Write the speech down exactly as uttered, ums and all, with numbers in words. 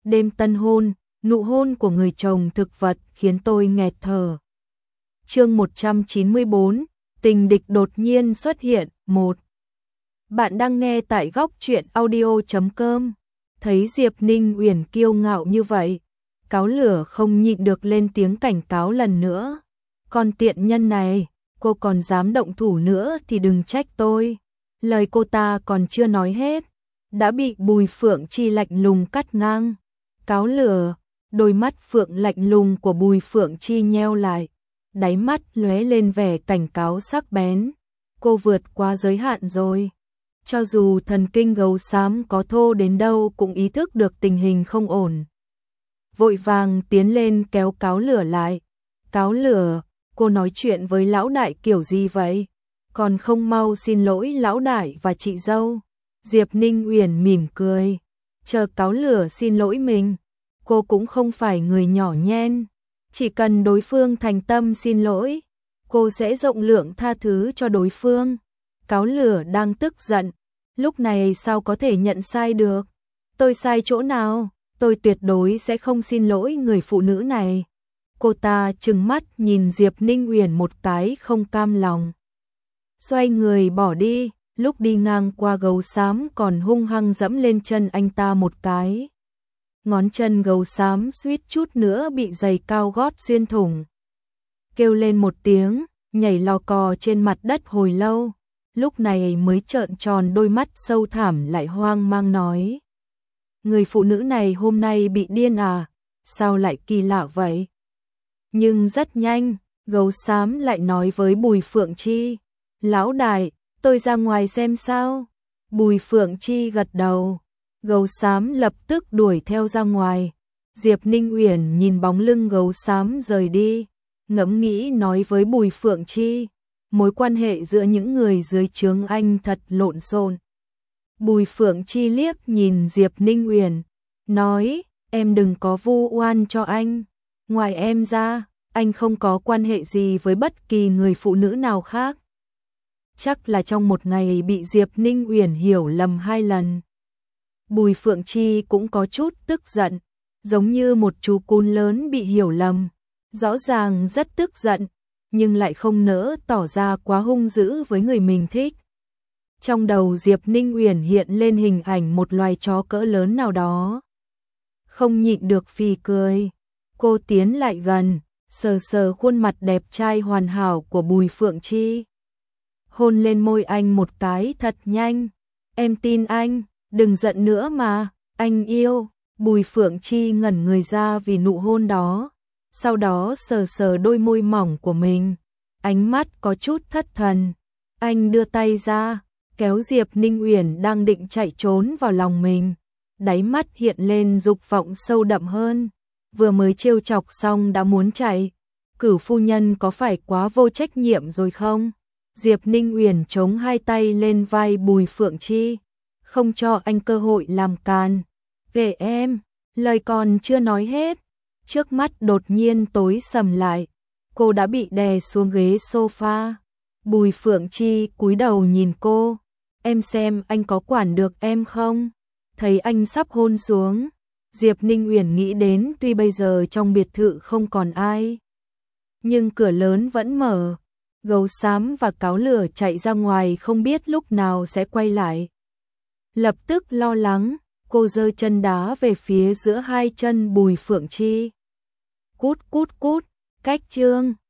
Đêm tân hôn, nụ hôn của người chồng thực vật khiến tôi nghẹt thở. Chương một trăm chín mươi bốn, tình địch đột nhiên xuất hiện. Một. Bạn đang nghe tại góc truyện audio chấm com. Thấy Diệp Ninh Uyển kiêu ngạo như vậy, Cáo Lửa không nhịn được lên tiếng cảnh cáo lần nữa. Con tiện nhân này, cô còn dám động thủ nữa thì đừng trách tôi. Lời cô ta còn chưa nói hết, đã bị Bùi Phượng Chi lạnh lùng cắt ngang. Cáo Lửa, đôi mắt phượng lạnh lùng của Bùi Phượng Chi nheo lại, đáy mắt lóe lên vẻ cảnh cáo sắc bén. Cô vượt qua giới hạn rồi. Cho dù thần kinh gấu xám có thô đến đâu cũng ý thức được tình hình không ổn. Vội vàng tiến lên kéo Cáo Lửa lại. Cáo Lửa, cô nói chuyện với lão đại kiểu gì vậy? Còn không mau xin lỗi lão đại và chị dâu. Diệp Ninh Uyển mỉm cười, chờ Cáo Lửa xin lỗi mình. Cô cũng không phải người nhỏ nhen, chỉ cần đối phương thành tâm xin lỗi, cô sẽ rộng lượng tha thứ cho đối phương. Cáo Lửa đang tức giận, lúc này sao có thể nhận sai được? Tôi sai chỗ nào? Tôi tuyệt đối sẽ không xin lỗi người phụ nữ này. Cô ta trừng mắt nhìn Diệp Ninh Uyển một cái không cam lòng. Xoay người bỏ đi, lúc đi ngang qua gấu xám còn hung hăng dẫm lên chân anh ta một cái. Ngón chân gấu xám suýt chút nữa bị giày cao gót xuyên thủng. Kêu lên một tiếng, nhảy lò cò trên mặt đất hồi lâu, lúc này mới trợn tròn đôi mắt sâu thẳm lại hoang mang nói. Người phụ nữ này hôm nay bị điên à, sao lại kỳ lạ vậy? Nhưng rất nhanh, gấu xám lại nói với Bùi Phượng Chi. Lão đại, tôi ra ngoài xem sao? Bùi Phượng Chi gật đầu. Gấu xám lập tức đuổi theo ra ngoài. Diệp Ninh Uyển nhìn bóng lưng gấu xám rời đi, ngẫm nghĩ nói với Bùi Phượng Chi, mối quan hệ giữa những người dưới trướng anh thật lộn xộn. Bùi Phượng Chi liếc nhìn Diệp Ninh Uyển, nói, em đừng có vu oan cho anh. Ngoài em ra, anh không có quan hệ gì với bất kỳ người phụ nữ nào khác. Chắc là trong một ngày bị Diệp Ninh Uyển hiểu lầm hai lần. Bùi Phượng Chi cũng có chút tức giận, giống như một chú cún lớn bị hiểu lầm. Rõ ràng rất tức giận, nhưng lại không nỡ tỏ ra quá hung dữ với người mình thích. Trong đầu Diệp Ninh Uyển hiện lên hình ảnh một loài chó cỡ lớn nào đó. Không nhịn được phì cười, cô tiến lại gần, sờ sờ khuôn mặt đẹp trai hoàn hảo của Bùi Phượng Chi. Hôn lên môi anh một cái thật nhanh. Em tin anh, đừng giận nữa mà, anh yêu. Bùi Phượng Chi ngẩn người ra vì nụ hôn đó, sau đó sờ sờ đôi môi mỏng của mình, ánh mắt có chút thất thần. Anh đưa tay ra, kéo Diệp Ninh Uyển đang định chạy trốn vào lòng mình, đáy mắt hiện lên dục vọng sâu đậm hơn. Vừa mới trêu chọc xong đã muốn chạy, Cửu phu nhân có phải quá vô trách nhiệm rồi không? Diệp Ninh Uyển chống hai tay lên vai Bùi Phượng Chi, không cho anh cơ hội làm càn. Kệ em, lời còn chưa nói hết, trước mắt đột nhiên tối sầm lại, cô đã bị đè xuống ghế sofa. Bùi Phượng Chi cúi đầu nhìn cô, em xem anh có quản được em không? Thấy anh sắp hôn xuống, Diệp Ninh Uyển nghĩ đến tuy bây giờ trong biệt thự không còn ai, nhưng cửa lớn vẫn mở. Gấu xám và Cáo Lửa chạy ra ngoài không biết lúc nào sẽ quay lại. Lập tức lo lắng, cô giơ chân đá về phía giữa hai chân Bùi Phượng Chi. Cút cút cút, cách chương.